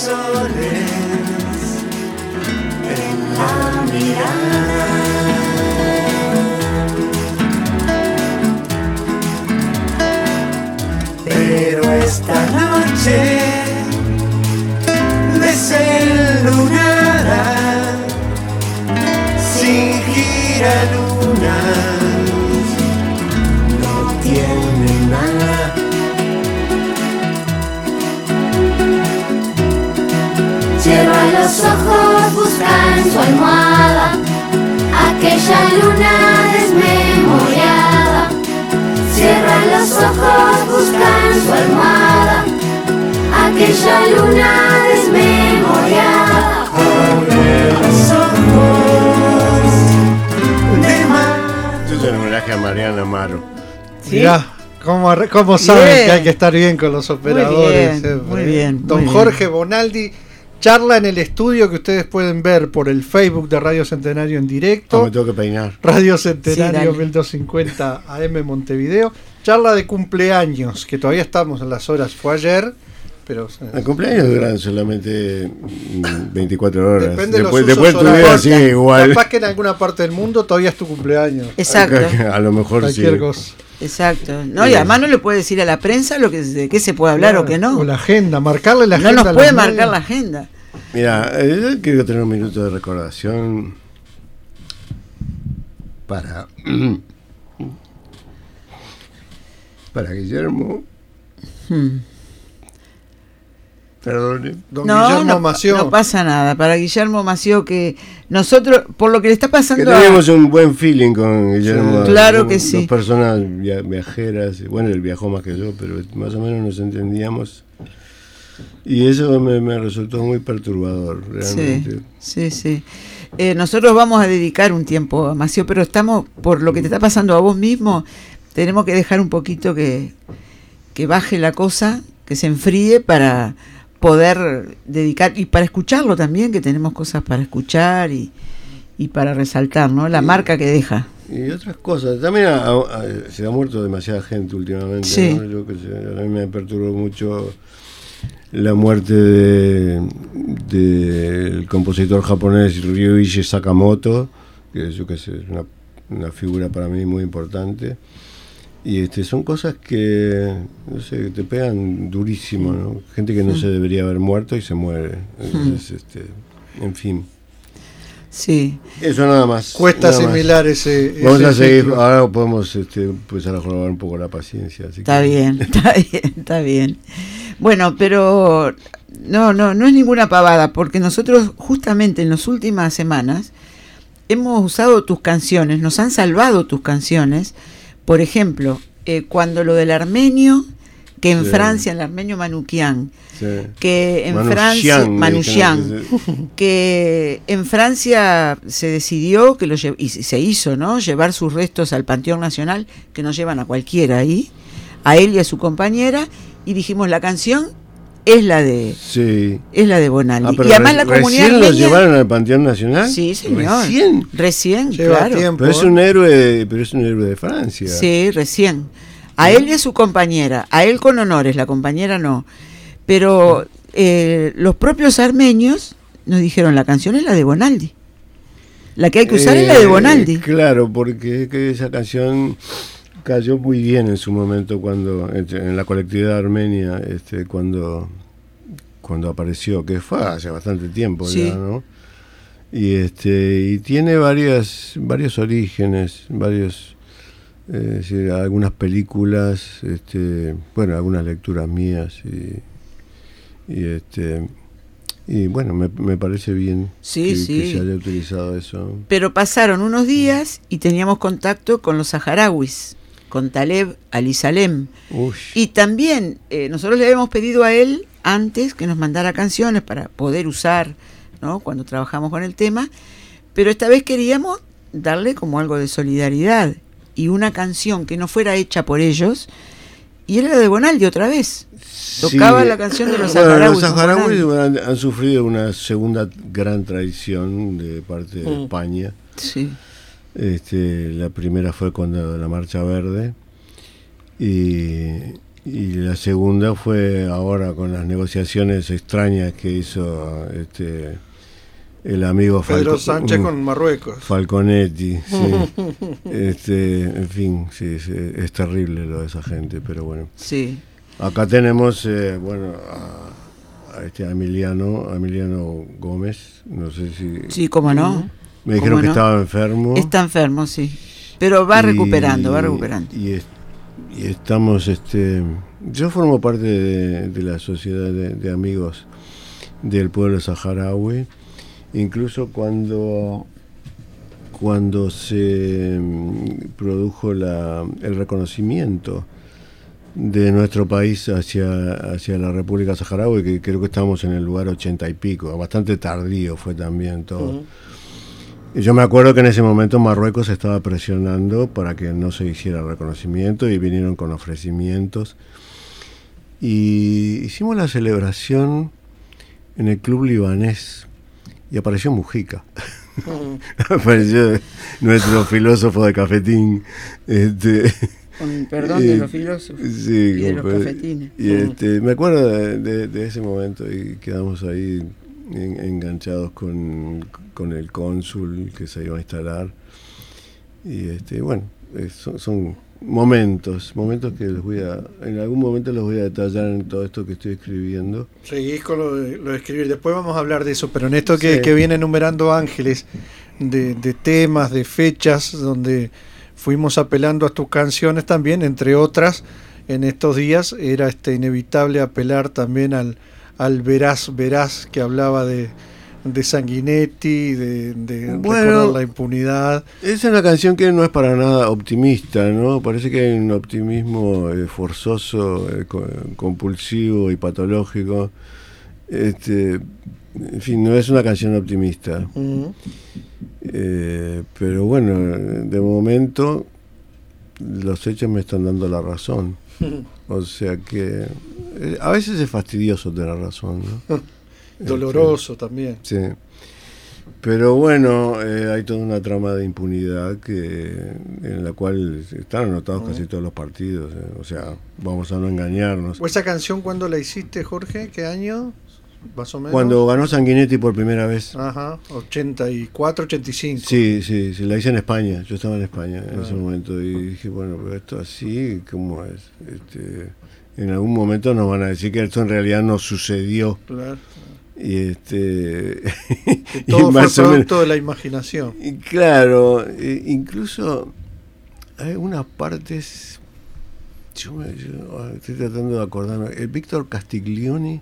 soles en la mirada. Pero esta noche desenlunada, sin giralunas, no tiene nada. Cierra los ojos, busca en su almohada aquella luna desmemoriada. Cierra los ojos, busca en su almohada aquella luna desmemoriada. Abre los ojos de mar. Esto es un homenaje a Mariana Amaro. ¿Sí? Mirá, ¿cómo saben Bien. que hay que estar bien con los operadores? Muy bien. Don Jorge Bonaldi charla en el estudio que ustedes pueden ver por el Facebook de Radio Centenario en directo. Me tengo que peinar. Radio Centenario Sí, 1250 AM Montevideo. Charla de cumpleaños, que todavía estamos en las horas, fue ayer, pero El cumpleaños duran solamente 24 horas. depende de los Después usos tu vida horarios. sigue igual. Capaz que en alguna parte del mundo todavía es tu cumpleaños. Exacto, A lo mejor sí. Cualquier cosa. exacto. No, y además no le puede decir a la prensa de qué se puede hablar o qué no. O la agenda, marcarle la No agenda. nos a puede los marcar medios. la agenda. Mira, yo quiero tener un minuto de recordación para Guillermo. Perdone. Don Guillermo Mació. No pasa nada. Para Guillermo Mació, que nosotros, por lo que le está Que pasando teníamos un buen feeling con Guillermo. Sí, claro que sí. Dos personas viajeras. Bueno, él viajó más que yo, pero más o menos nos entendíamos. Y eso me resultó muy perturbador, realmente. Sí. Nosotros vamos a dedicar un tiempo a Mació, pero estamos, por lo que te está pasando a vos mismo, tenemos que dejar un poquito que baje la cosa, que se enfríe para poder dedicar, y para escucharlo también, que tenemos cosas para escuchar y para resaltar, ¿no? La marca que deja. Y otras cosas. También se ha muerto demasiada gente últimamente. Sí. ¿No? Yo que sé, a mí me perturbó mucho la muerte del compositor japonés Ryuichi Sakamoto, que yo que sé, es una figura para mí muy importante. Y son cosas que, no sé, que te pegan durísimo, ¿no? Gente que no se debería haber muerto y se muere. Entonces, en fin. Sí. Eso nada más. Cuesta nada más. asimilar ese. Vamos ese a seguir, ciclo. ahora podemos empezar a jorobar un poco la paciencia. Así Está que- bien, está bien. Bueno, pero no es ninguna pavada, porque nosotros justamente en las últimas semanas hemos usado tus canciones, nos han salvado tus canciones. Por ejemplo, cuando lo del armenio, que en Sí. Francia, el armenio Manoukian, Sí. que en Manouchian, Francia, me Manouchian, dijeron que en Francia se decidió que y se hizo, ¿no? Llevar sus restos al Panteón Nacional, que nos llevan a cualquiera ahí, a él y a su compañera, y dijimos la canción es la de Sí. Bonaldi. Pero Y además la comunidad ¿recién lo armenia- llevaron al Panteón Nacional? Sí, señor. ¿Recién? Lleva Claro. tiempo. Pero es un héroe de Francia. Sí, recién. A él y a su compañera, a él con honores, la compañera no. Pero los propios armenios nos dijeron, la canción es la de Bonaldi. La que hay que usar es la de Bonaldi. Claro, porque que esa canción cayó muy bien en su momento cuando en la colectividad armenia, cuando apareció, que fue hace bastante tiempo Sí. ya, ¿no? Y tiene varios orígenes, algunas películas, algunas lecturas mías y bueno, me parece bien Sí, que sí. se haya utilizado eso. Pero pasaron unos días y teníamos contacto con los saharauis, con Taleb Ali Salem. Ush. Y también nosotros le habíamos pedido a él antes que nos mandara canciones para poder usar, ¿no? Cuando trabajamos con el tema, pero esta vez queríamos darle como algo de solidaridad y una canción que no fuera hecha por ellos, y era de Bonaldi otra vez. Tocaba Sí. la canción de los Bueno, saharauis. los con saharauis Bonaldi. han sufrido una segunda gran traición de parte de España. Sí. La primera fue cuando la Marcha Verde y Y la segunda fue ahora con las negociaciones extrañas que hizo el amigo Pedro Sánchez con Marruecos. Falconetti, sí. En fin, sí, es terrible lo de esa gente, pero bueno. Sí. Acá tenemos, a Emiliano Gómez, no sé si... Sí, cómo no. Me dijeron que estaba enfermo. Está enfermo, sí. Pero va recuperando. Y estamos, yo formo parte de la sociedad de amigos del pueblo saharaui. Incluso cuando se produjo el reconocimiento de nuestro país hacia la República Saharaui, que creo que estábamos en el lugar 80 y pico, bastante tardío fue también todo. Uh-huh. Y yo me acuerdo que en ese momento Marruecos estaba presionando para que no se hiciera el reconocimiento y vinieron con ofrecimientos. Y hicimos la celebración en el club libanés y apareció Mujica. Apareció nuestro filósofo de cafetín. Con perdón de los filósofos, sí, y de los cafetines. Y me acuerdo de ese momento y quedamos ahí enganchados con el cónsul que se iba a instalar. Y bueno, son momentos que en algún momento los voy a detallar en todo esto que estoy escribiendo. Seguís con lo de escribir, después vamos a hablar de eso, pero en esto que viene enumerando Ángeles, de temas, de fechas, donde fuimos apelando a tus canciones también, entre otras, en estos días era inevitable apelar también al Verás que hablaba de Sanguinetti, de recordar la impunidad. Es una canción que no es para nada optimista, ¿no? Parece que hay un optimismo forzoso, compulsivo y patológico. En fin, no es una canción optimista. Uh-huh. Pero bueno, de momento los hechos me están dando la razón. O sea que a veces es fastidioso tener razón, ¿no? Doloroso también. Sí. Pero bueno, hay toda una trama de impunidad en la cual están anotados casi todos los partidos. O sea, vamos a no engañarnos. ¿Esa canción cuándo la hiciste, Jorge? ¿Qué año? Más o menos. Cuando ganó Sanguinetti por primera vez. Ajá, 84, 85. Sí, la hice en España. Yo estaba en España en ese momento y dije, bueno, pero esto así, ¿cómo es? En algún momento nos van a decir que esto en realidad no sucedió. Claro. Y que todo fue producto de la imaginación. Y claro, incluso hay unas partes, yo estoy tratando de acordarme, el Víctor Castiglioni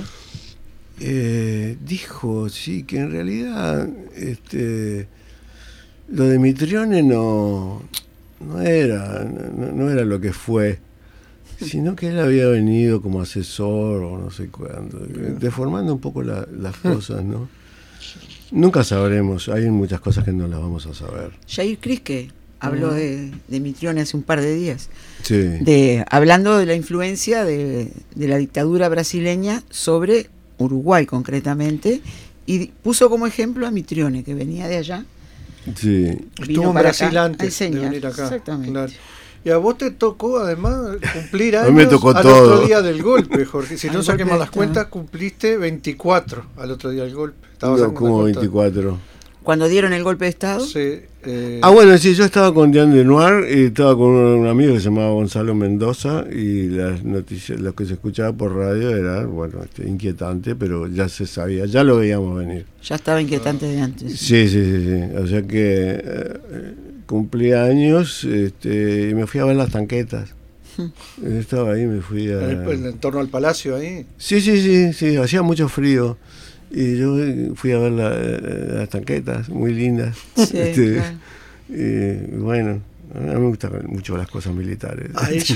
dijo, sí, que en realidad lo de Mitrione no era lo que fue, sino que él había venido como asesor o no sé cuándo, deformando un poco las cosas, ¿no? Nunca sabremos, hay muchas cosas que no las vamos a saber. Jair Crisque habló de Mitrione hace un par de días, sí. Hablando de la influencia de la dictadura brasileña sobre Uruguay concretamente, y puso como ejemplo a Mitrione, que venía de allá. Sí. Estuvo en Brasil antes de venir acá. Exactamente. Claro. Y a vos te tocó además cumplir años me tocó al todo. Otro día del golpe, Jorge. Si no saquemos las cuentas, cumpliste 24 al otro día del golpe. No, como 24. Cuando dieron el golpe de Estado. Sí. Bueno, sí, yo estaba con Diane Lenoir y estaba con un amigo que se llamaba Gonzalo Mendoza y las noticias, lo que se escuchaba por radio era, bueno, inquietante, pero ya se sabía, ya lo veíamos venir. Ya estaba inquietante de antes. Sí. O sea que cumplí años y me fui a ver las tanquetas. Estaba ahí, me fui a... ¿En torno al palacio ahí? Sí, hacía mucho frío. Y yo fui a ver las tanquetas, muy lindas. Sí, claro. Y bueno, a mí me gustan mucho las cosas militares.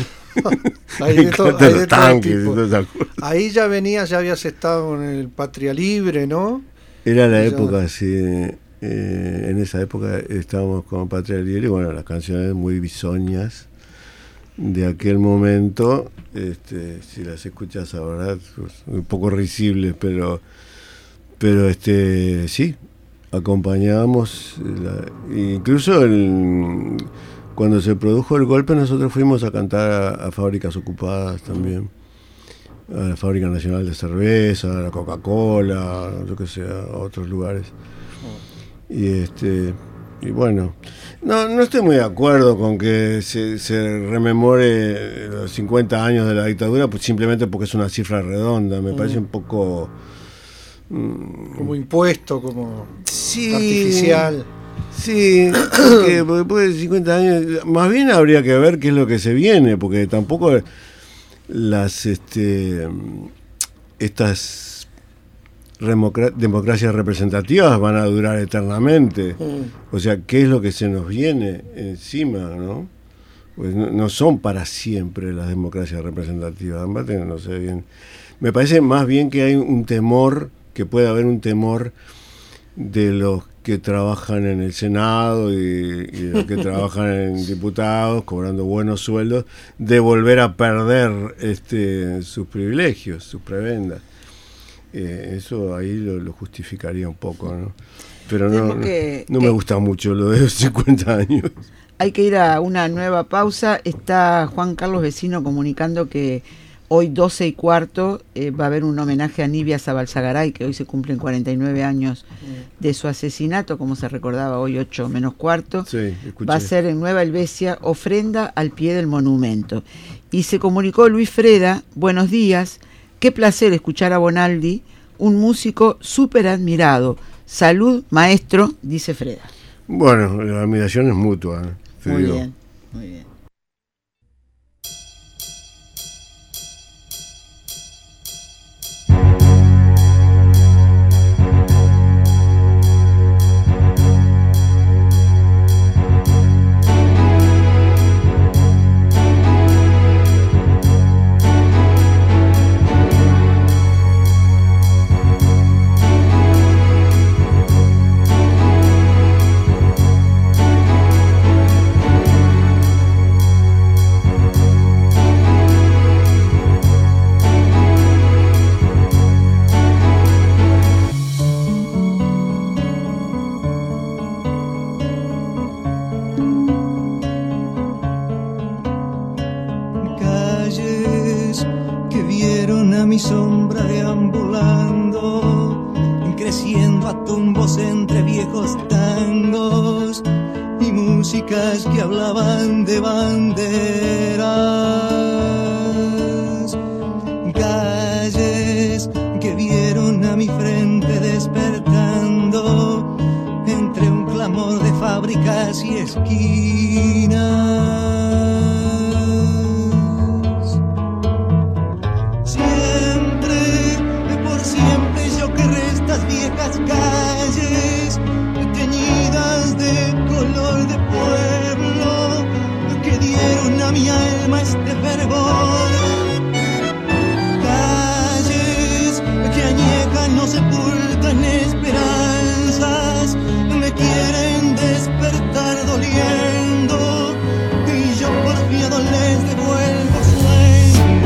Ahí ya venías, ya habías estado en el Patria Libre, ¿no? Era la época, sí. En esa época estábamos con Patria Libre y bueno, las canciones muy bisoñas de aquel momento, si las escuchas ahora, pues, un poco risibles, pero acompañábamos incluso cuando se produjo el golpe nosotros fuimos a cantar a fábricas ocupadas también, a la Fábrica Nacional de Cerveza, a la Coca-Cola, yo que sé, a otros lugares. Y bueno, no estoy muy de acuerdo con que se rememore los 50 años de la dictadura, pues simplemente porque es una cifra redonda. Me parece un poco... como impuesto, como sí, artificial. Sí, porque después de 50 años, más bien habría que ver qué es lo que se viene, porque tampoco las estas democracias representativas van a durar eternamente. O sea, ¿qué es lo que se nos viene encima, no? Pues no son para siempre las democracias representativas. No sé bien. Me parece más bien que hay un temor, que puede haber un temor de los que trabajan en el Senado y los que trabajan en diputados, cobrando buenos sueldos, de volver a perder sus privilegios, sus prebendas. Eso ahí lo justificaría un poco, ¿no? Pero no me gusta mucho lo de los 50 años. Hay que ir a una nueva pausa. Está Juan Carlos Vecino comunicando que hoy 12:15 va a haber un homenaje a Nibia Zabalzagaray, que hoy se cumplen 49 años de su asesinato, como se recordaba hoy 8:15. Sí, va a ser en Nueva Helvecia, ofrenda al pie del monumento. Y se comunicó Luis Freda: buenos días, qué placer escuchar a Bonaldi, un músico súper admirado. Salud, maestro, dice Freda. Bueno, la admiración es mutua. Muy bien, muy bien. Que hablaban de banderas, calles que vieron a mi frente despertando entre un clamor de fábricas y esquinas. Siempre, por siempre yo querré estas viejas calles teñidas de color de pueblo que dieron a mi alma este fervor. Calles que añejan o sepultan esperanzas, me quieren despertar doliendo y yo porfiado les devuelvo sueños.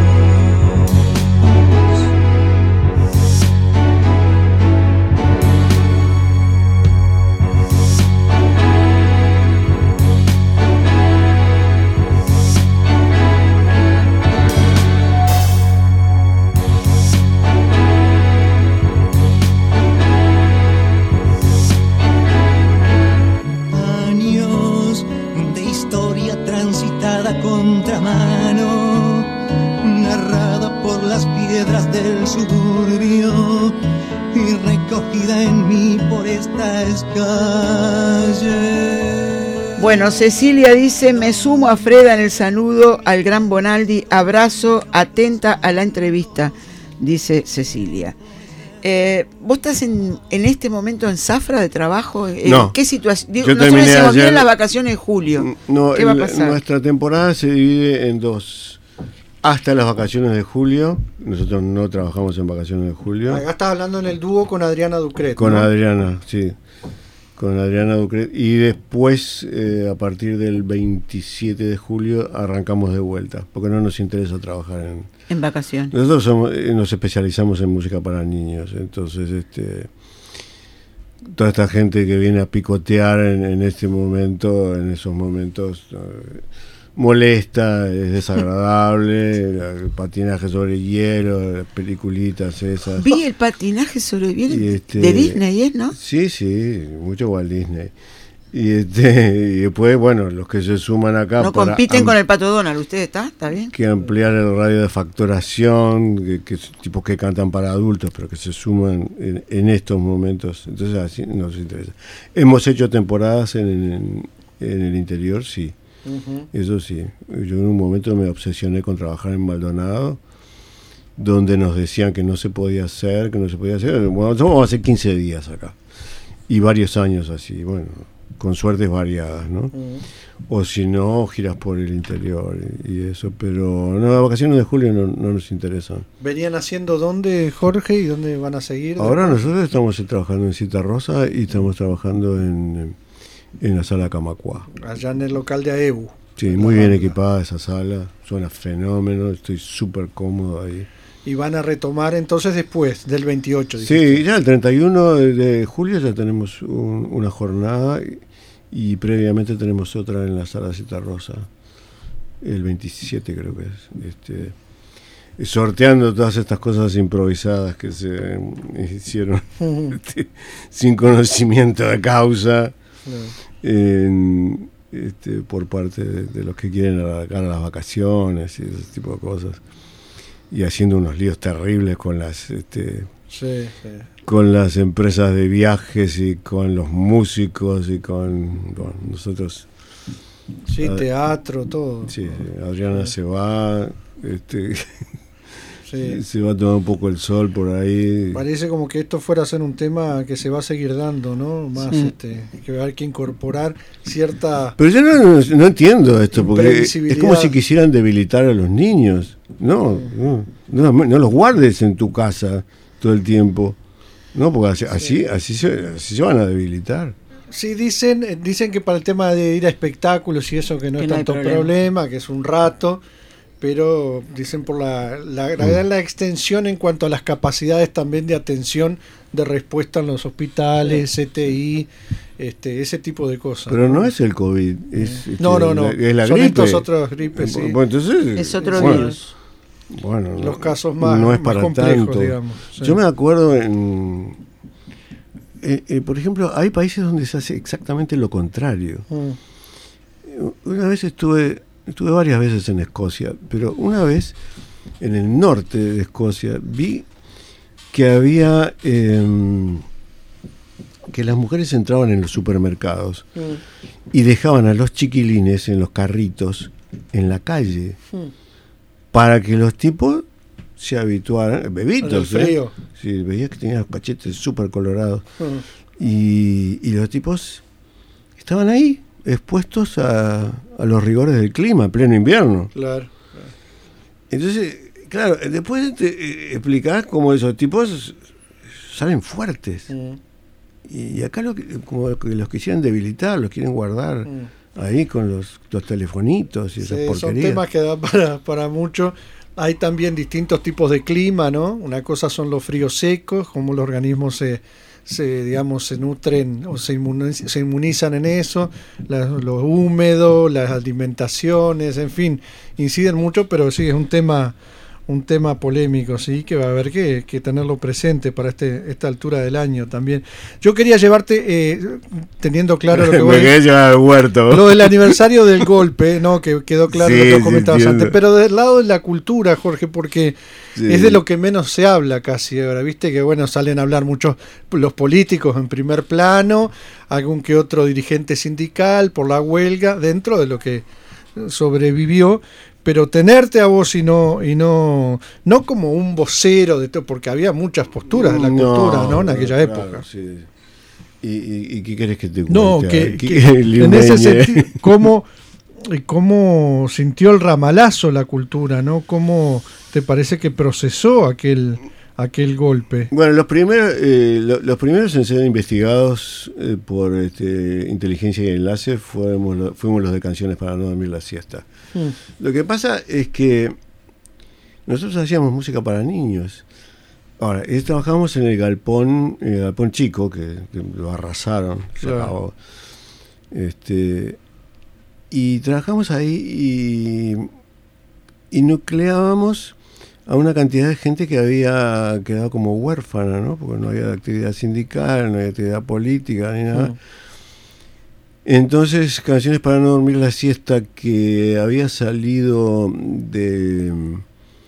Contramano, narrada por las piedras del suburbio y recogida en mí por estas calles. Bueno, Cecilia dice: me sumo a Freda en el saludo al gran Bonaldi, abrazo, atenta a la entrevista, dice Cecilia. ¿Vos estás en este momento en zafra de trabajo? No. ¿Qué situación? Yo Nosotros terminé decimos ayer, bien las vacaciones de julio. No, ¿qué va a pasar? Nuestra temporada se divide en dos. Hasta las vacaciones de julio. Nosotros no trabajamos en vacaciones de julio. Acá estás hablando en el dúo con Adriana Ducret. Con ¿no? Adriana, sí. Con Adriana Ducret. Y después, a partir del 27 de julio, arrancamos de vuelta. Porque no nos interesa trabajar en vacaciones. Nosotros nos especializamos en música para niños. Entonces, toda esta gente que viene a picotear en este momento, en esos momentos, molesta, es desagradable, el patinaje sobre hielo, las peliculitas esas. Vi el patinaje sobre hielo Y de Disney, ¿no? Sí, mucho Walt Disney. Y después, bueno, los que se suman acá... No compiten con el Pato Donald, ¿usted está bien? Que ampliar el radio de facturación, que tipos que cantan para adultos, pero que se suman en estos momentos. Entonces así nos interesa. Hemos hecho temporadas en el interior, sí. Uh-huh. Eso sí. Yo en un momento me obsesioné con trabajar en Maldonado, donde nos decían que no se podía hacer. Bueno, vamos a hacer 15 días acá. Y varios años así, bueno, con suertes variadas, ¿no? Uh-huh. O si no, giras por el interior y eso, pero no, las vacaciones de julio no nos interesan. ¿Venían haciendo dónde, Jorge, y dónde van a seguir? Ahora nosotros estamos trabajando en Cita Rosa y estamos trabajando en la sala Camacuá. Allá en el local de AEBU. Sí, muy bien equipada esa sala, suena fenómeno, estoy súper cómodo ahí. Y van a retomar entonces después del 28. dijiste. Sí, ya el 31 de julio ya tenemos una jornada y previamente tenemos otra en la sala Cita Rosa, el 27 creo que es. Sorteando todas estas cosas improvisadas que se hicieron sin conocimiento de causa, por parte de los que quieren alargar las vacaciones y ese tipo de cosas. Y haciendo unos líos terribles con con las empresas de viajes y con los músicos y con nosotros. Sí, teatro, todo. Sí, Adriana se va, se va a tomar un poco el sol por ahí. Parece como que esto fuera a ser un tema que se va a seguir dando, ¿no? Más que va a haber que incorporar cierta... Pero yo no entiendo esto, porque es como si quisieran debilitar a los niños. No los guardes en tu casa todo el tiempo. No, porque así se van a debilitar. Sí, dicen que para el tema de ir a espectáculos y eso que no es tanto problema, que es un rato, pero dicen por la extensión en cuanto a las capacidades también de atención, de respuesta en los hospitales, CTI, ese tipo de cosas. Pero no es el COVID, es no. Es la son gripe. estos otros gripes, sí. Bueno, entonces, es otro virus. Bueno, los casos más, no es más para complejos, tanto. digamos. Sí. Yo me acuerdo por ejemplo, hay países donde se hace exactamente lo contrario. Una vez estuve varias veces en Escocia, pero una vez en el norte de Escocia vi que había que las mujeres entraban en los supermercados y dejaban a los chiquilines en los carritos en la calle para que los tipos se habituaran, bebitos, frío. Sí, veías que tenían los cachetes súper colorados y los tipos estaban ahí expuestos a los rigores del clima en pleno invierno. Claro. Entonces, claro, después te explicás cómo esos tipos salen fuertes. Y acá como que los quisieran debilitar, los quieren guardar ahí con los telefonitos y esas porquerías. Son temas que dan para mucho. Hay también distintos tipos de clima, ¿no? Una cosa son los fríos secos, como los organismos se nutren o se inmunizan en eso, lo húmedo, las alimentaciones, en fin, inciden mucho, pero sí es un tema polémico, sí, que va a haber que tenerlo presente para esta altura del año también. Yo quería llevarte, teniendo claro lo que me quedé llevar al huerto. Lo del aniversario del golpe, ¿no? Que quedó claro lo que comentabas antes, pero del lado de la cultura, Jorge, porque es de lo que menos se habla casi ahora, viste que bueno, salen a hablar muchos los políticos en primer plano, algún que otro dirigente sindical por la huelga, dentro de lo que sobrevivió, pero tenerte a vos y no como un vocero de todo, porque había muchas posturas de la cultura, ¿no? En aquella época. Sí. ¿Y qué querés que te cuente? No, que en ese sentido, ¿cómo sintió el ramalazo la cultura, no? ¿Cómo te parece que procesó aquel golpe? Bueno, los primeros en ser investigados por Inteligencia y Enlace fuimos los de Canciones para no dormir la siesta. Lo que pasa es que nosotros hacíamos música para niños. Ahora, trabajamos en el galpón chico, que lo arrasaron. Claro. Y trabajamos ahí y nucleábamos a una cantidad de gente que había quedado como huérfana, ¿no? Porque no había actividad sindical, no había actividad política, ni nada. Entonces, Canciones para no dormir la siesta, que había salido del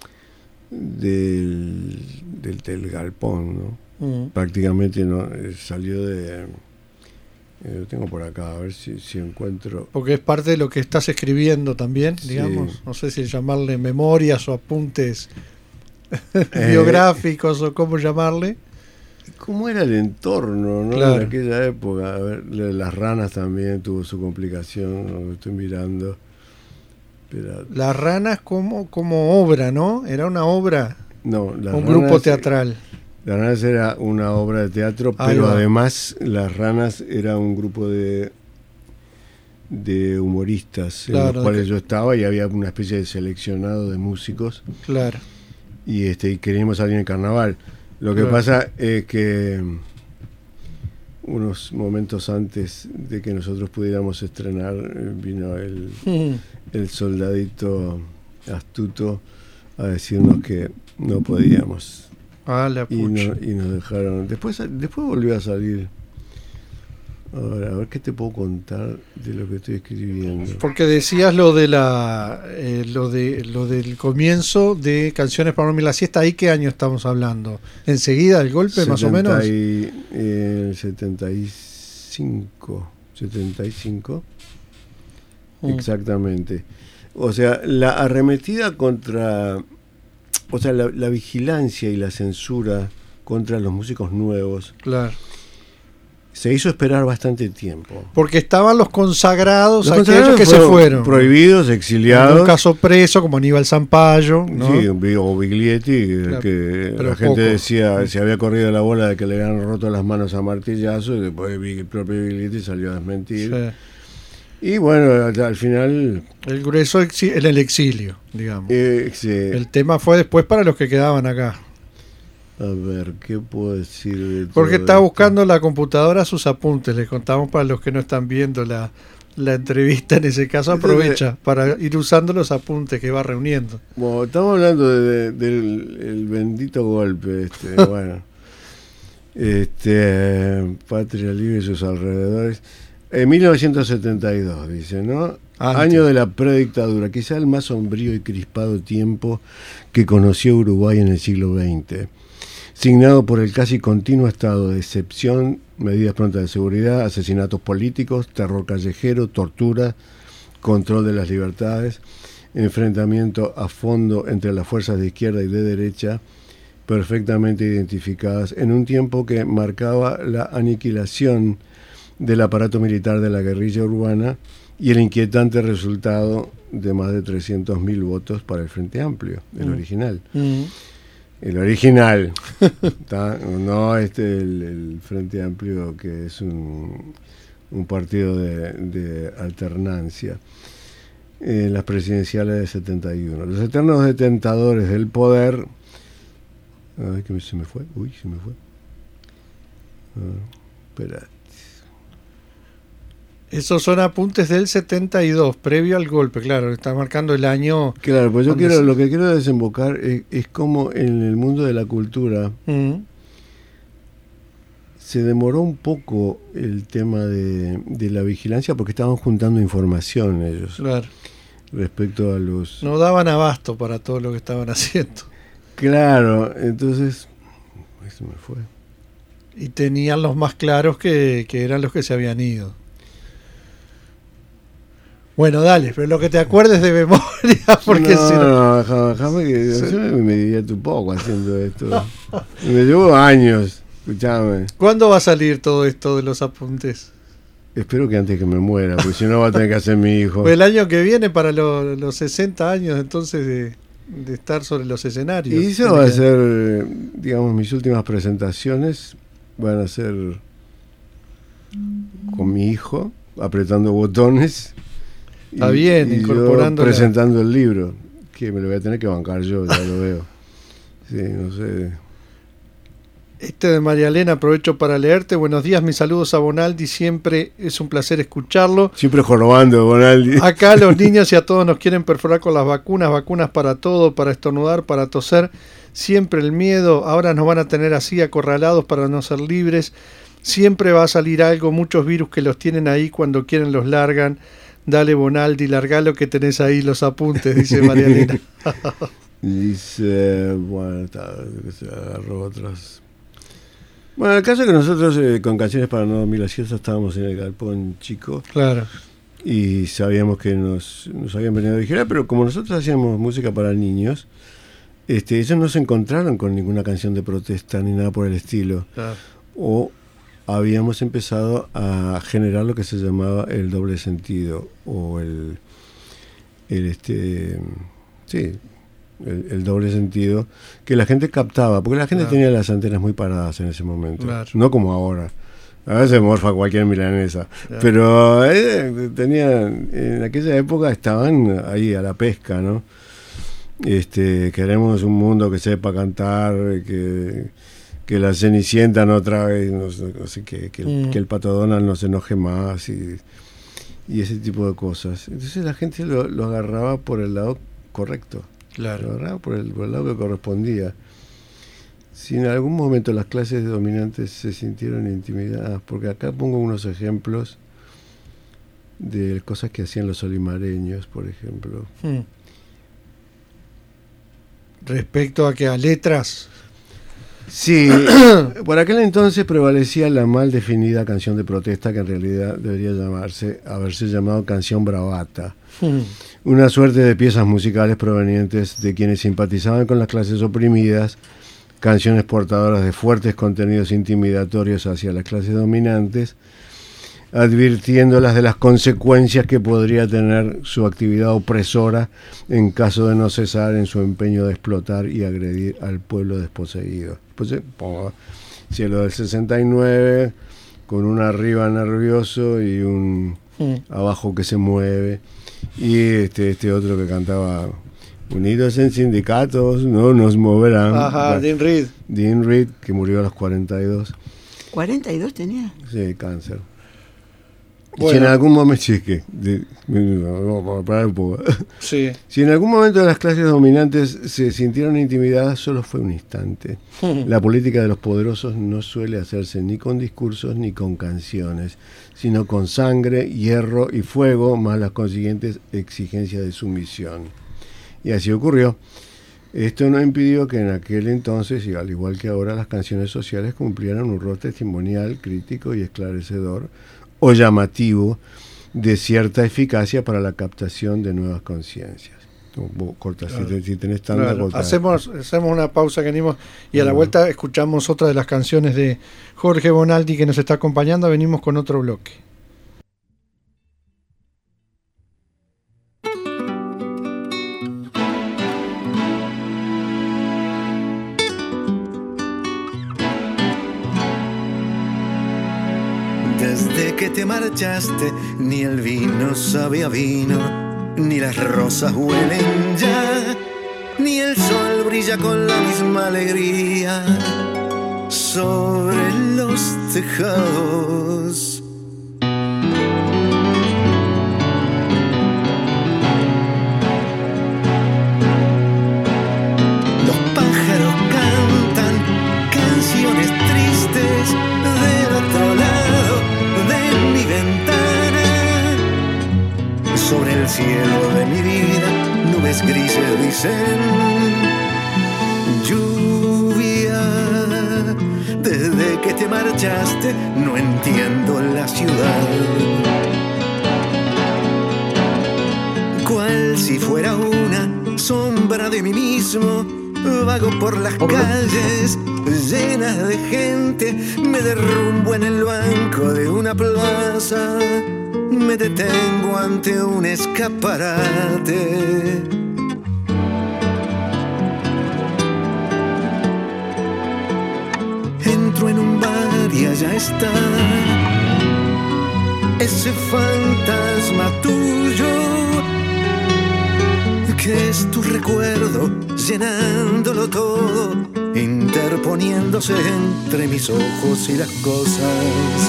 galpón, ¿no? Prácticamente no salió de... lo tengo por acá, a ver si encuentro... Porque es parte de lo que estás escribiendo también, digamos. Sí. No sé si llamarle memorias o apuntes biográficos o cómo llamarle. ¿Cómo era el entorno, no? Claro. En aquella época? A ver, las ranas también tuvo su complicación, lo estoy mirando. Pero, Las ranas como obra, ¿no? Era una obra, no, un grupo teatral. Las ranas era una obra de teatro, Ahí pero va. además las ranas era un grupo de humoristas en Claro, los cuales yo estaba, y había una especie de seleccionado de músicos, Claro. y queríamos salir en carnaval. Lo que Claro. pasa es que unos momentos antes de que nosotros pudiéramos estrenar, vino el soldadito astuto a decirnos que no podíamos. Ah, la Y pucha. nos dejaron. Después volvió a salir. Ahora, a ver qué te puedo contar de lo que estoy escribiendo. Porque decías lo de lo del comienzo de Canciones para dormir la siesta. ¿Ahí qué año estamos hablando? ¿Enseguida el golpe, más o menos? 75. Exactamente. O sea, la arremetida contra... O sea, la vigilancia y la censura contra los músicos nuevos Claro. se hizo esperar bastante tiempo. Porque estaban los consagrados, Los aquellos consagrados que se fueron. prohibidos, En exiliados. un caso preso, como Aníbal Zampayo, ¿no? Sí, o Biglietti, Claro, que pero la gente poco. decía, se había corrido la bola de que le habían roto las manos a martillazo, y después el propio Biglietti salió a desmentir. Sí. Y bueno, al final... El grueso en el exilio, digamos. El El tema fue después para los que quedaban acá. A ver, ¿qué puedo decir de Porque todo está esto? buscando la computadora sus apuntes. Les contamos para los que no están viendo la entrevista. En ese caso aprovecha para ir usando los apuntes que va reuniendo. Bueno, estamos hablando del el bendito golpe, bueno. Patria Libre y sus alrededores. En 1972, dice, ¿no? Antes. Año de la predictadura, quizá el más sombrío y crispado tiempo que conoció Uruguay en el siglo XX. Signado por el casi continuo estado de excepción, medidas prontas de seguridad, asesinatos políticos, terror callejero, tortura, control de las libertades, enfrentamiento a fondo entre las fuerzas de izquierda y de derecha, perfectamente identificadas en un tiempo que marcaba la aniquilación del aparato militar de la guerrilla urbana y el inquietante resultado de más de 300.000 votos para el Frente Amplio, el original. El original, no el Frente Amplio, que es un partido de alternancia. Las presidenciales de 71. Los eternos detentadores del poder... Ay, que se me fue. Uy, se me fue. Espera. Esos son apuntes del 72, previo al golpe, claro, está marcando el año. Claro, pues yo donde lo que quiero desembocar es cómo en el mundo de la cultura se demoró un poco el tema de la vigilancia, porque estaban juntando información ellos Claro. respecto a los... No daban abasto para todo lo que estaban haciendo. Claro, entonces... Eso me fue. Y tenían los más claros que eran los que se habían ido. Bueno, dale, pero lo que te acuerdes de memoria, porque si no... Déjame que yo me divierto un poco haciendo esto. Me llevo años, escuchame. ¿Cuándo va a salir todo esto de los apuntes? Espero que antes que me muera, porque si no va a tener que hacer mi hijo. Pues el año que viene, para los 60 años entonces de estar sobre los escenarios. Y eso va a ser, digamos, mis últimas presentaciones van a ser con mi hijo, apretando botones. Está bien, y incorporando yo presentando el libro, que me lo voy a tener que bancar yo, ya lo veo. Sí, no sé. Este de María Elena, aprovecho para leerte. Buenos días, mis saludos a Bonaldi, siempre es un placer escucharlo. Siempre jorobando, Bonaldi. Acá los niños y a todos nos quieren perforar con las vacunas para todo, para estornudar, para toser. Siempre el miedo, ahora nos van a tener así acorralados para no ser libres. Siempre va a salir algo, muchos virus que los tienen ahí, cuando quieren los largan. Dale, Bonaldi, largá lo que tenés ahí, los apuntes, dice María Elena. Dice, bueno, se agarró otros. Bueno, el caso es que nosotros con Canciones para no dormir la siesta estábamos en el galpón chico. Claro. Y sabíamos que nos habían venido a vigilar, pero como nosotros hacíamos música para niños, ellos no se encontraron con ninguna canción de protesta ni nada por el estilo. Claro. O habíamos empezado a generar lo que se llamaba el doble sentido, o el doble sentido que la gente captaba, porque la gente tenía las antenas muy paradas en ese momento, no como ahora. A veces morfa cualquier milanesa, pero en aquella época estaban ahí a la pesca, ¿no? Queremos un mundo que sepa cantar, que la Cenicienta no trae, no sé, que el Pato Donald no se enoje más y ese tipo de cosas. Entonces la gente lo agarraba por el lado correcto. Claro. Lo agarraba por el lado que correspondía. Si en algún momento las clases dominantes se sintieron intimidadas, porque acá pongo unos ejemplos de cosas que hacían los olimareños, por ejemplo. Respecto a que a letras. Sí, por aquel entonces prevalecía la mal definida canción de protesta, que en realidad debería haberse llamado canción bravata. Una suerte de piezas musicales provenientes de quienes simpatizaban con las clases oprimidas, canciones portadoras de fuertes contenidos intimidatorios hacia las clases dominantes, advirtiéndolas de las consecuencias que podría tener su actividad opresora en caso de no cesar en su empeño de explotar y agredir al pueblo desposeído. Pues pongo Cielo del 69, con un arriba nervioso y un abajo que se mueve, y este otro que cantaba Unidos en sindicatos, no nos moverán. Ajá, Dean Reed. Dean Reed, que murió a los 42. ¿42 tenía? Sí, cáncer. Bueno. Si en algún momento, vamos a parar un poco. Sí. Si en algún momento las clases dominantes se sintieron intimidadas, solo fue un instante. La política de los poderosos no suele hacerse ni con discursos ni con canciones, sino con sangre, hierro y fuego, más las consiguientes exigencias de sumisión. Y así ocurrió. Esto no impidió que en aquel entonces, y al igual que ahora, las canciones sociales cumplieran un rol testimonial, crítico y esclarecedor, o llamativo, de cierta eficacia para la captación de nuevas conciencias. Corta, claro. si tenés tanta claro. corta. Hacemos una pausa que venimos y a la vuelta escuchamos otra de las canciones de Jorge Bonaldi que nos está acompañando. Venimos con otro bloque. Desde que te marchaste, ni el vino sabe a vino, ni las rosas huelen ya, ni el sol brilla con la misma alegría sobre los tejados. Los pájaros cantan canciones tristes del otro lado de mi ventana. Sobre el cielo de mi vida, nubes grises dicen lluvia. Desde que te marchaste, no entiendo la ciudad. Cual si fuera una sombra de mí mismo, vago por las calles llenas de gente, me derrumbo en el banco de una plaza, me detengo ante un escaparate. Entro en un bar y allá está ese fantasma tuyo, que es tu recuerdo llenándolo todo, y interponiéndose entre mis ojos y las cosas.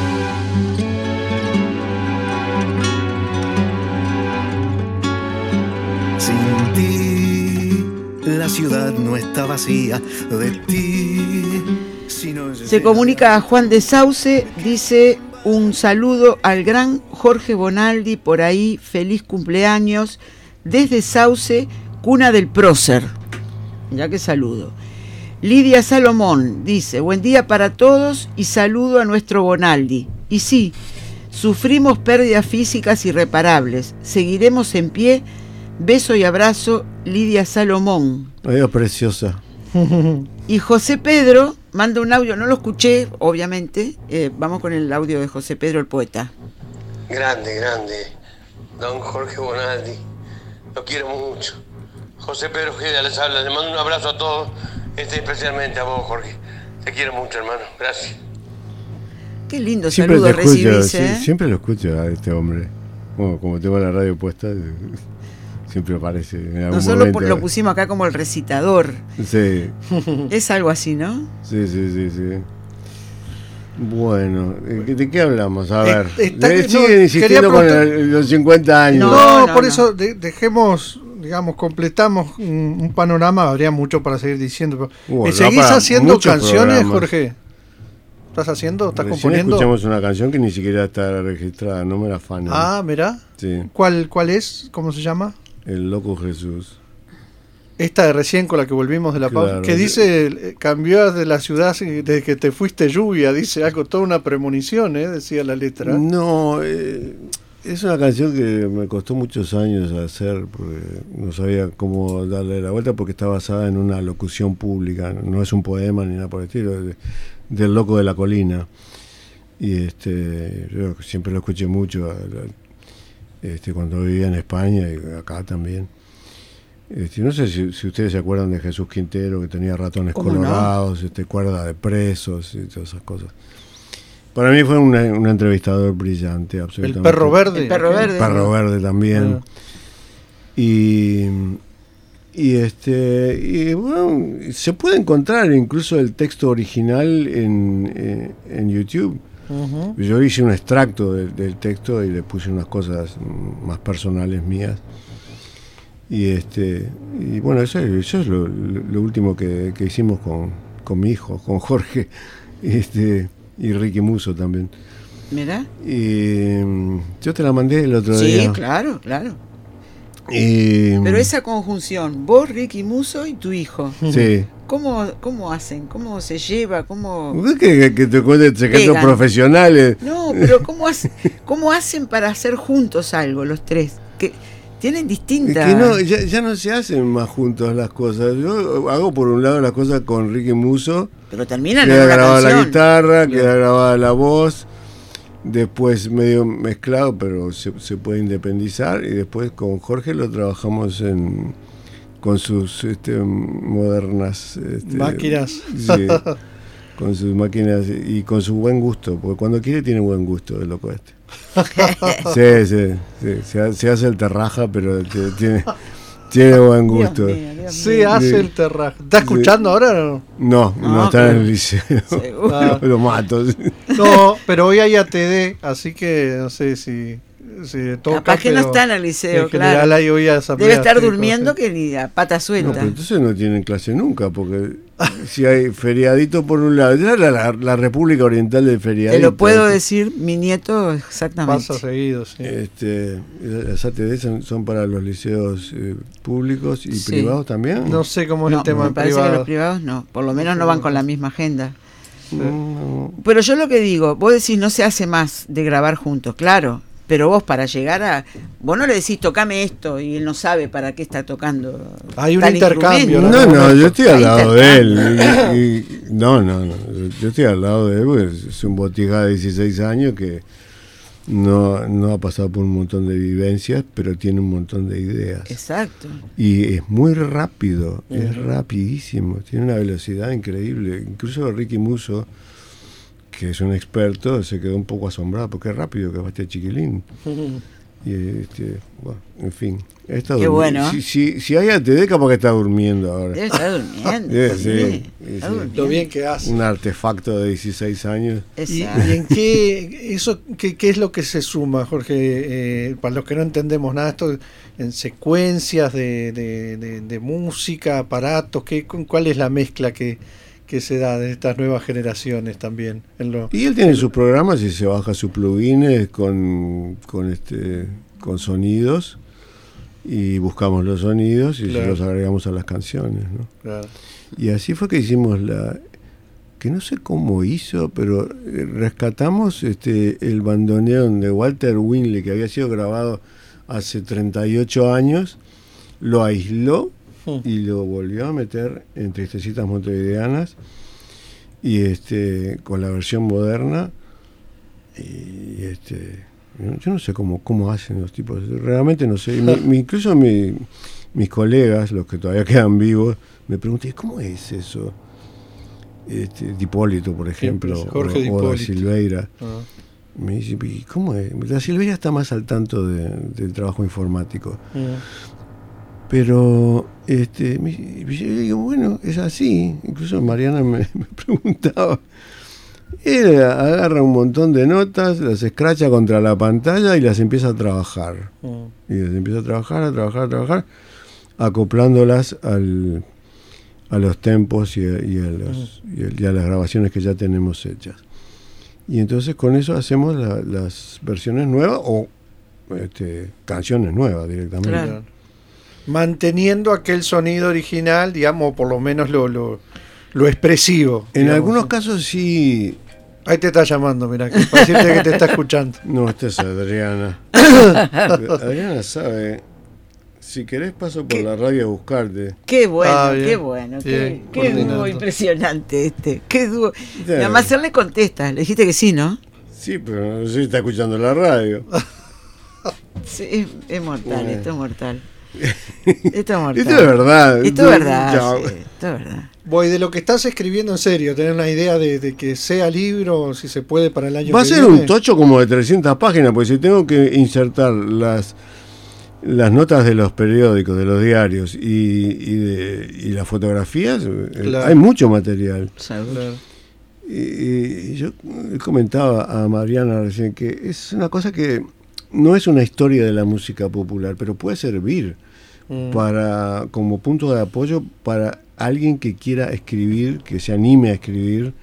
Sin ti, la ciudad no está vacía de ti. Se comunica a Juan de Sauce, dice: un saludo al gran Jorge Bonaldi, por ahí, feliz cumpleaños, desde Sauce, cuna del prócer. Ya que saludo. Lidia Salomón dice: buen día para todos y saludo a nuestro Bonaldi. Y sí, sufrimos pérdidas físicas irreparables, seguiremos en pie. Beso y abrazo, Lidia Salomón. Adiós, preciosa. Y José Pedro manda un audio, no lo escuché, obviamente. Vamos con el audio de José Pedro, el poeta. Grande, grande, don Jorge Bonaldi. Lo quiero mucho. José Pedro Ojeda les habla, le mando un abrazo a todos, especialmente a vos, Jorge. Te quiero mucho, hermano. Gracias. Qué lindo Siempre saludo recibís, siempre lo escucho a este hombre. Bueno, como tengo la radio puesta, siempre aparece en algún nosotros momento. lo pusimos acá como el recitador. Sí. Es algo así, ¿no? Sí. Bueno, ¿de qué hablamos? A ver. Siguen insistiendo con los 50 años. No, por eso dejemos, digamos, completamos un panorama. Habría mucho para seguir diciendo. ¿Seguís haciendo canciones, programas. Jorge? ¿Estás haciendo? ¿Estás componiendo? Escuchamos una canción que ni siquiera está registrada, no me la afano. Ah, mirá. Sí. ¿Cuál es? ¿Cómo se llama? El Loco Jesús. Esta de recién con la que volvimos de la pausa, que dice, cambió de la ciudad desde que te fuiste lluvia, dice algo, toda una premonición, decía la letra. No, es una canción que me costó muchos años hacer, porque no sabía cómo darle la vuelta, porque está basada en una locución pública, no es un poema ni nada por el estilo, del Loco de la Colina. Y yo siempre lo escuché mucho cuando vivía en España y acá también. No sé si ustedes se acuerdan de Jesús Quintero, que tenía ratones colorados, no? Cuerda de presos y todas esas cosas. Para mí fue un entrevistador brillante, absolutamente. El Perro Verde. El Perro Verde. El Perro Verde también. Y bueno, se puede encontrar incluso el texto original en YouTube. Uh-huh. Yo hice un extracto del texto y le puse unas cosas más personales mías. Y bueno, eso es lo último que hicimos con mi hijo, con Jorge, y Ricky Musso también. ¿Mirá? Y yo te la mandé el otro día. Sí, claro. Pero esa conjunción, vos, Ricky Musso y tu hijo. Sí. ¿Cómo hacen? ¿Cómo se lleva? ¿Cómo que te cuenten secretos profesionales? No, pero ¿cómo hacen para hacer juntos algo los tres? Que tienen distintas... Es que no, ya no se hacen más juntos las cosas. Yo hago por un lado las cosas con Ricky Musso. Pero terminan queda en una grabada canción. La guitarra, queda grabada la voz, después medio mezclado, pero se puede independizar. Y después con Jorge lo trabajamos con sus modernas máquinas. Sí, con sus máquinas y con su buen gusto, porque cuando quiere tiene buen gusto el loco este. Sí, se hace el terraja, pero tiene buen gusto. Dios mío. Se hace el terraja. ¿Está escuchando ahora o no? No, está en el liceo. Lo mato. No, pero hoy hay ATD, así que no sé si toca. Capaz que no está en el liceo, en general claro. Hay hoy debe estar durmiendo que ni a pata suelta. No, pero entonces no tienen clase nunca, porque si hay feriadito por un lado, la República Oriental del feriadito. Te lo puedo decir, mi nieto, exactamente. Pasa seguido, sí. Las ATD son para los liceos públicos y privados también. No sé cómo es el tema me parece privado. que los privados no, por lo menos no van con la misma agenda. Sí. Pero yo lo que digo, vos decís no se hace más de grabar juntos, claro. Pero vos para llegar a... Vos no le decís tocame esto y él no sabe para qué está tocando. Hay un intercambio. No, yo estoy al lado de él. No, yo estoy al lado de él porque es un botija de 16 años que no ha pasado por un montón de vivencias, pero tiene un montón de ideas. Exacto. Y es muy rápido, es rapidísimo, tiene una velocidad increíble. Incluso Ricky Musso, que es un experto, se quedó un poco asombrado porque es rápido que va este chiquilín. Y bueno, en fin. Está Qué bueno. Si hay ATD, capaz que está durmiendo ahora. Debe estar durmiendo. Sí. Está durmiendo. Lo bien que hace. Un artefacto de 16 años. ¿Y Exacto. en qué es lo que se suma, Jorge? Para los que no entendemos nada, esto en secuencias de música, aparatos, ¿cuál es la mezcla que se da de estas nuevas generaciones también? Y él tiene sus programas y se baja sus plugins con sonidos y buscamos los sonidos y Claro. se los agregamos a las canciones, ¿no? Claro. Y así fue que hicimos que no sé cómo hizo, pero rescatamos el bandoneón de Walter Winley, que había sido grabado hace 38 años, lo aisló y lo volvió a meter en Tristecitas Montevideanas, y con la versión moderna. Y yo no sé cómo hacen los tipos, realmente no sé. Incluso mis colegas, los que todavía quedan vivos, me preguntan, ¿cómo es eso? Hipólito, por ejemplo, Jorge o Da Hipólito. Silveira. Ah. Me dice, ¿y cómo es? Da Silveira está más al tanto del trabajo informático. Pero yo digo, bueno, es así. Incluso Mariana me preguntaba. Él agarra un montón de notas, las escracha contra la pantalla y las empieza a trabajar. Y las empieza a trabajar, acoplándolas a los tempos y a las grabaciones que ya tenemos hechas. Y entonces con eso hacemos las versiones nuevas o canciones nuevas directamente. Claro. Manteniendo aquel sonido original, digamos, o por lo menos lo expresivo. En digamos. algunos casos sí. Ahí te está llamando, mira, para decirte que te está escuchando. No, esta es Adriana. Adriana sabe. Si querés paso por la radio a buscarte. Qué bueno, Bien. qué bueno. Bien, Qué coordinando. dúo impresionante Qué dúo. Ya. Y además él le contesta. Le dijiste que sí, ¿no? Sí, pero no sé si está escuchando la radio. Sí, es mortal, Bueno. esto es mortal. Esto es mortal. Esto es verdad. Esto es verdad, Ya. sí, esto es verdad. Voy de lo que estás escribiendo en serio, tener una idea de que sea libro, si se puede, para el año Va a que ser viene. un tocho como de 300 páginas, porque si tengo que insertar las notas de los periódicos, de los diarios y las fotografías, Claro. hay mucho material. Claro. Y yo comentaba a Mariana recién que es una cosa que no es una historia de la música popular, pero puede servir como punto de apoyo para alguien que quiera escribir, que se anime a escribir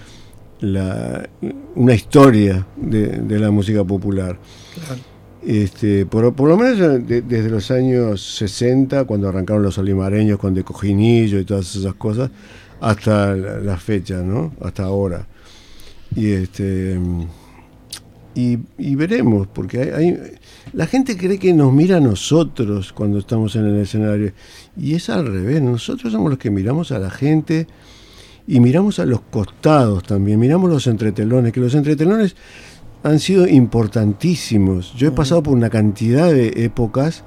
una historia de la música popular. Claro. Por lo menos desde los años 60, cuando arrancaron los olimareños con De Cojinillo y todas esas cosas, hasta la fecha, ¿no? Hasta ahora. Y veremos, porque la gente cree que nos mira a nosotros cuando estamos en el escenario, y es al revés. Nosotros somos los que miramos a la gente y miramos a los costados también, miramos los entretelones, que los entretelones han sido importantísimos. Yo he pasado por una cantidad de épocas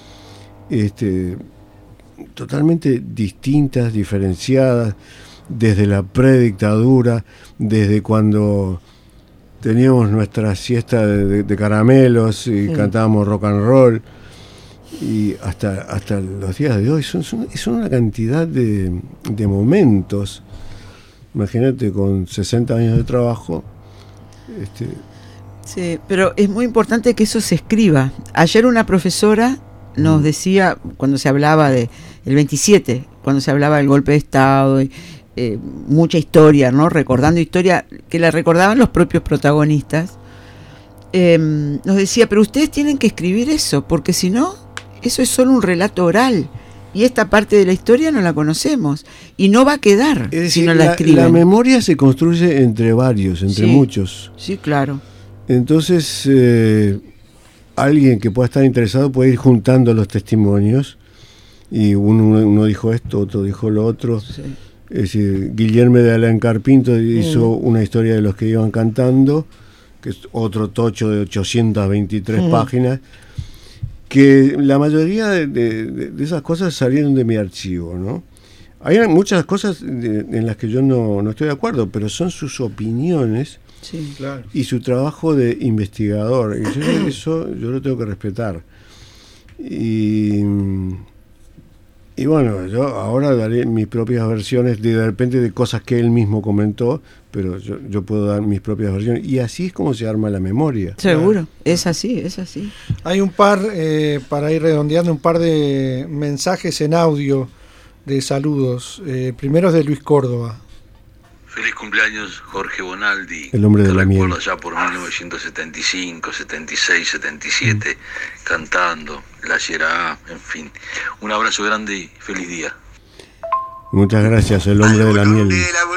totalmente distintas, diferenciadas, desde la predictadura, desde cuando teníamos nuestra siesta de caramelos y cantábamos rock and roll, y hasta los días de hoy son una cantidad de momentos. Imagínate, con 60 años de trabajo. Sí, pero es muy importante que eso se escriba. Ayer una profesora nos decía, cuando se hablaba del 27, cuando se hablaba del golpe de Estado, mucha historia, ¿no? Recordando historia que la recordaban los propios protagonistas, nos decía, pero ustedes tienen que escribir eso, porque si no, eso es solo un relato oral, y esta parte de la historia no la conocemos, y no va a quedar Es decir, si no la escriben. la memoria se construye entre varios, entre Sí. muchos. Sí, claro. Entonces, alguien que pueda estar interesado puede ir juntando los testimonios, y uno dijo esto, otro dijo lo otro. Sí. Es decir, Guillermo de Alencar Pinto hizo una historia de los que iban cantando, que es otro tocho de 823 páginas, que la mayoría de esas cosas salieron de mi archivo, ¿no? Hay muchas cosas en las que yo no estoy de acuerdo, pero son sus opiniones. Sí. Claro. y su trabajo de investigador. Y eso yo lo tengo que respetar. Y bueno, yo ahora daré mis propias versiones de repente de cosas que él mismo comentó, pero yo puedo dar mis propias versiones. Y así es como se arma la memoria. Seguro, es así, es así. Hay un par, para ir redondeando, un par de mensajes en audio de saludos. Primero es de Luis Córdoba. Feliz cumpleaños, Jorge Bonaldi. El hombre de Te la miel. recuerdo allá por 1975, 76, 77, cantando, la Yerá, en fin. Un abrazo grande y feliz día. Muchas gracias, el hombre de la miel.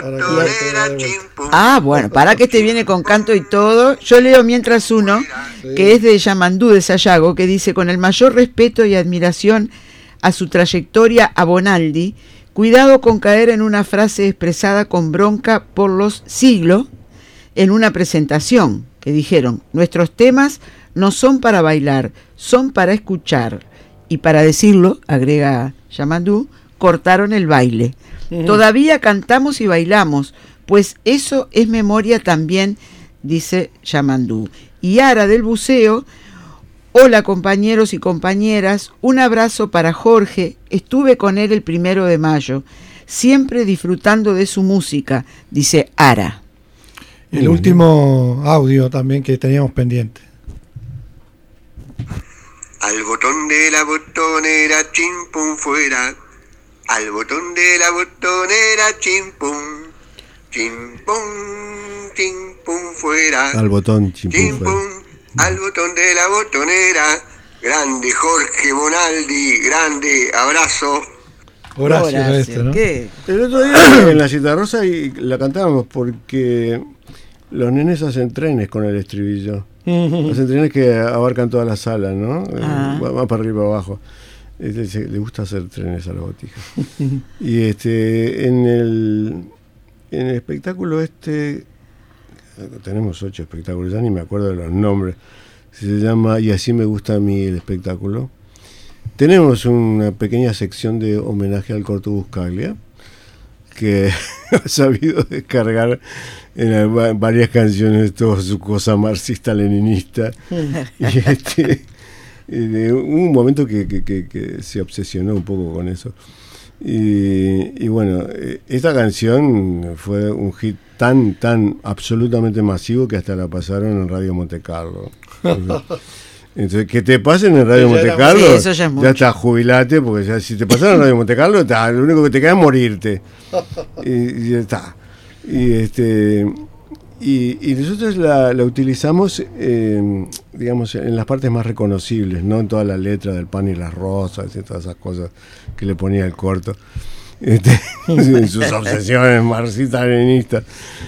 Bueno, para que este viene con canto y todo. Yo leo mientras uno, que es de Yamandú de Sayago, que dice: con el mayor respeto y admiración a su trayectoria a Bonaldi, cuidado con caer en una frase expresada con bronca por los siglos en una presentación, que dijeron: nuestros temas no son para bailar, son para escuchar. Y para decirlo, agrega Yamandú, cortaron el baile. Todavía cantamos y bailamos, pues eso es memoria también, dice Yamandú. Y Ara del Buceo: hola compañeros y compañeras, un abrazo para Jorge, estuve con él el 1 de mayo, siempre disfrutando de su música, dice Ara. Y el último audio también que teníamos pendiente. Al botón de la botonera, chimpum fuera. Al botón de la botonera, chimpum. Chimpum, chimpum fuera. Al botón, chimpum fuera. Al botón de la botonera. Grande Jorge Bonaldi, grande abrazo. Horacio, este, ¿no? ¿Qué? El otro día en la Citarrosa y la cantábamos porque los nenes hacen trenes con el estribillo. Hacen trenes que abarcan toda la sala, ¿no? Va para arriba abajo. Le gusta hacer trenes a los botijas. Y en el espectáculo tenemos 8 espectáculos, ya ni me acuerdo de los nombres. Se llama Y así me gusta a mí el espectáculo. Tenemos una pequeña sección de homenaje al Corto Buscaglia, que ha sabido descargar en varias canciones toda su cosa marxista-leninista. Y un momento que se obsesionó un poco con eso. Y bueno, esta canción fue un hit tan absolutamente masivo que hasta la pasaron en Radio Monte Carlo. Entonces, que te pasen en Radio Monte Carlo, sí, eso ya es mucho. Ya está, jubilate, porque ya, si te pasaron en Radio Monte Carlo, lo único que te queda es morirte. Y ya está. Y nosotros la utilizamos, digamos, en las partes más reconocibles, no en toda la letra del Pan y las Rosas y todas esas cosas que le ponía el Corto, en sus obsesiones marxistas-leninistas.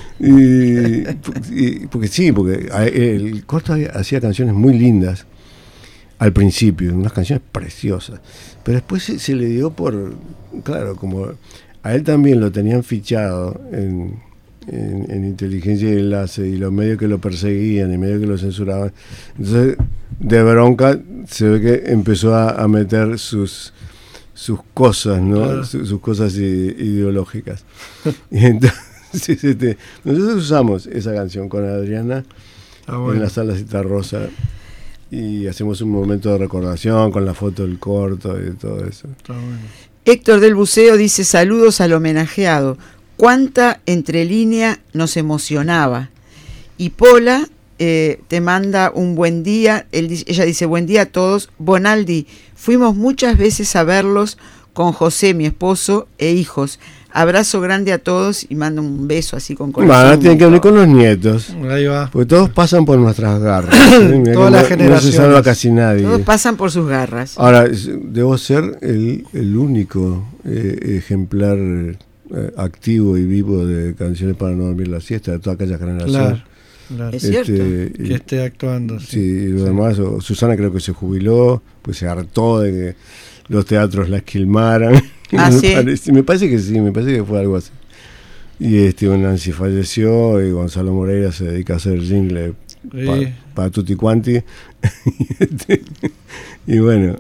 Porque el Corto hacía canciones muy lindas al principio, unas canciones preciosas, pero después se le dio claro, como a él también lo tenían fichado en inteligencia y enlace, y los medios que lo perseguían y medios que lo censuraban, entonces de bronca se ve que empezó a meter sus cosas, ¿no? Claro. Sus cosas ideológicas. Y entonces nosotros usamos esa canción con Adriana en la Sala Citarrosa y hacemos un momento de recordación con la foto del Corto y todo eso. Está bueno. Héctor del Buceo dice: saludos al homenajeado. Cuánta entrelínea nos emocionaba. Y Pola te manda un buen día. Ella dice: buen día a todos. Bonaldi, fuimos muchas veces a verlos con José, mi esposo, e hijos. Abrazo grande a todos y manda un beso así con corazón. Tienen que venir con los nietos. Ahí va. Porque todos pasan por nuestras garras. Todas las generaciones. No se salva casi nadie. Todos pasan por sus garras. Ahora, debo ser el único ejemplar activo y vivo de Canciones para no dormir la siesta de toda aquella generación. Claro. Es cierto. Que esté actuando. Sí, y lo demás, Susana creo que se jubiló, pues se hartó de que los teatros la esquilmaran. ¿Sí? Me parece que sí, me parece que fue algo así. Y Nancy falleció y Gonzalo Moreira se dedica a hacer jingle para Tutti Quanti. Y bueno,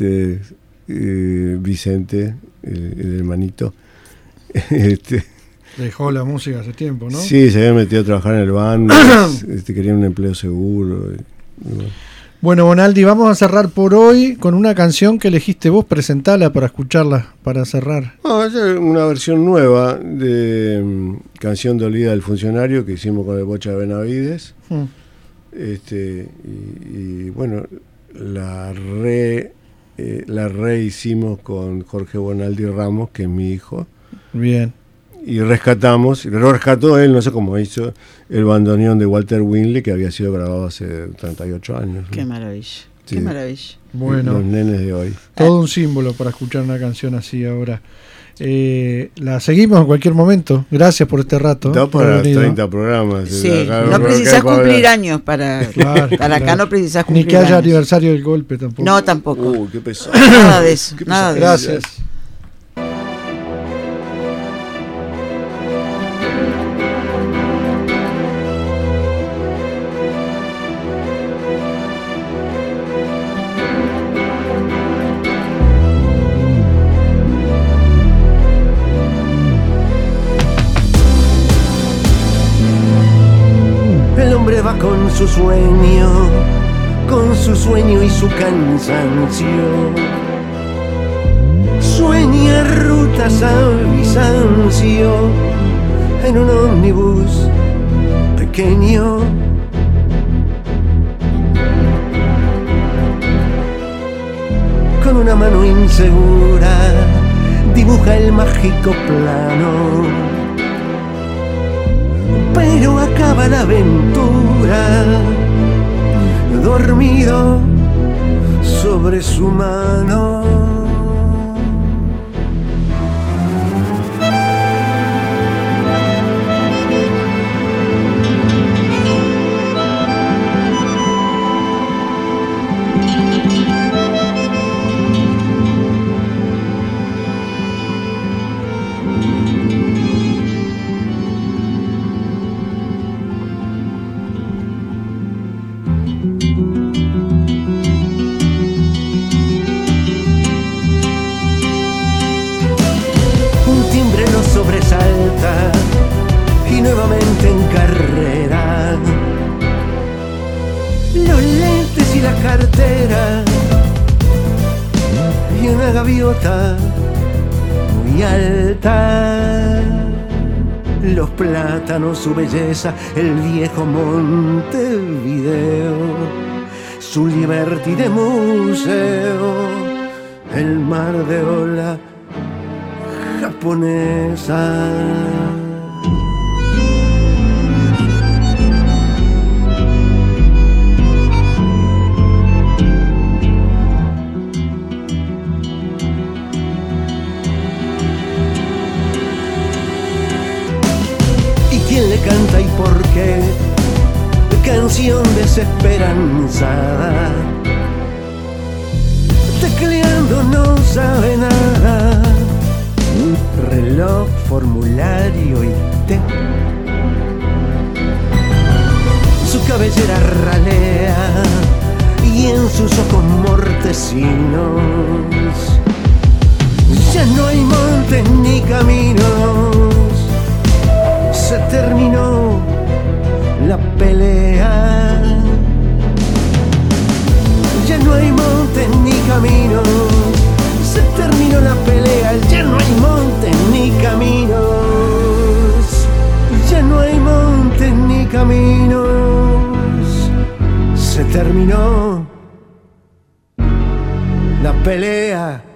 Vicente, el hermanito, Dejó la música hace tiempo, ¿no? Sí, se había metido a trabajar en el bando, quería un empleo seguro. Bueno. Bueno, Bonaldi, vamos a cerrar por hoy con una canción que elegiste vos, presentala para escucharla, para cerrar. No, es una versión nueva de Canción dolida del funcionario que hicimos con el Bocha de Benavides. Y bueno, la rehicimos con Jorge Bonaldi Ramos, que es mi hijo. Bien. Y lo rescató él, no sé cómo hizo, el bandoneón de Walter Winley, que había sido grabado hace 38 años. Qué maravilla, sí. Qué maravilla. Bueno, los nenes de hoy. Todo un símbolo para escuchar una canción así ahora. La seguimos en cualquier momento. Gracias por este rato. Da para 30 programas. Sí, no precisas cumplir años para acá, no precisas cumplir ni que haya años. Aniversario del golpe tampoco. No, tampoco. Qué pesado. Nada de eso. Nada de Gracias. eso. Va con su sueño y su cansancio. Sueña rutas a Bizancio en un ómnibus pequeño. Con una mano insegura dibuja el mágico plano. Pero acaba la aventura dormido sobre su mano. Sobresalta y nuevamente en carrera. Los lentes y la cartera y una gaviota muy alta. Los plátanos, su belleza, el viejo Montevideo, su Liberty de museo, el mar de ola japonesa. ¿Y quién le canta y por qué? Canción desesperanzada. Tecleando no sabe nada. Reloj, formulario y té. Su cabellera ralea y en sus ojos mortecinos ya no hay montes ni caminos. Se terminó la pelea. Ya no hay montes ni caminos. Se terminó la pelea, ya no hay montes ni caminos. Ya no hay montes ni caminos. Se terminó la pelea.